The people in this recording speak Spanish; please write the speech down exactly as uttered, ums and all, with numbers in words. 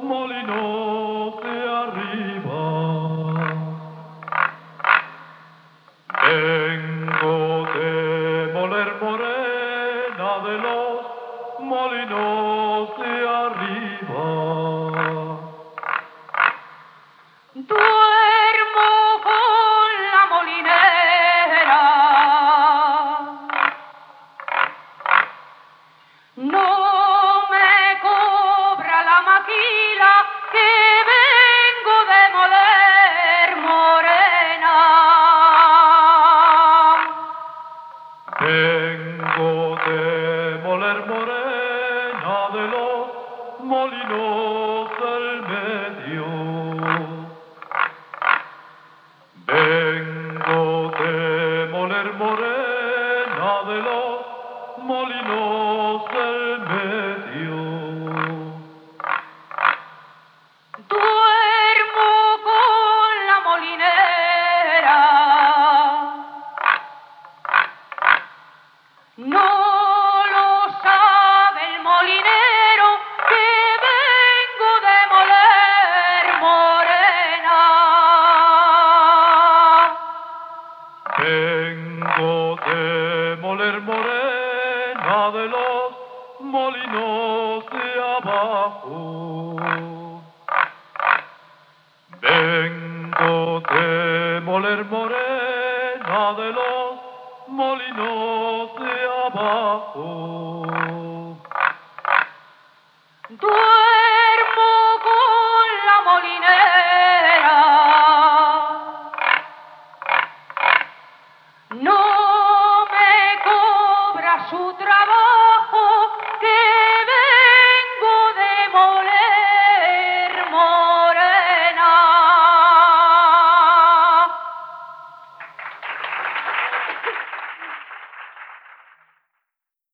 molinos de arriba. Vengo de moler morena de los molinos de arriba. Duermo con la molinera, no me cobra la maquila que vengo de moler morena. Vengo de moler morena de los molinos del medio. Vengo de moler morena de los molinos del medio. Duermo con la molinera, no lo sabe el molinero que vengo de moler morena. Vengo de moler morena de los molinos de abajo. Vengo de moler morena de los molinos de abajo. Duermo con la molinera, no me cobra su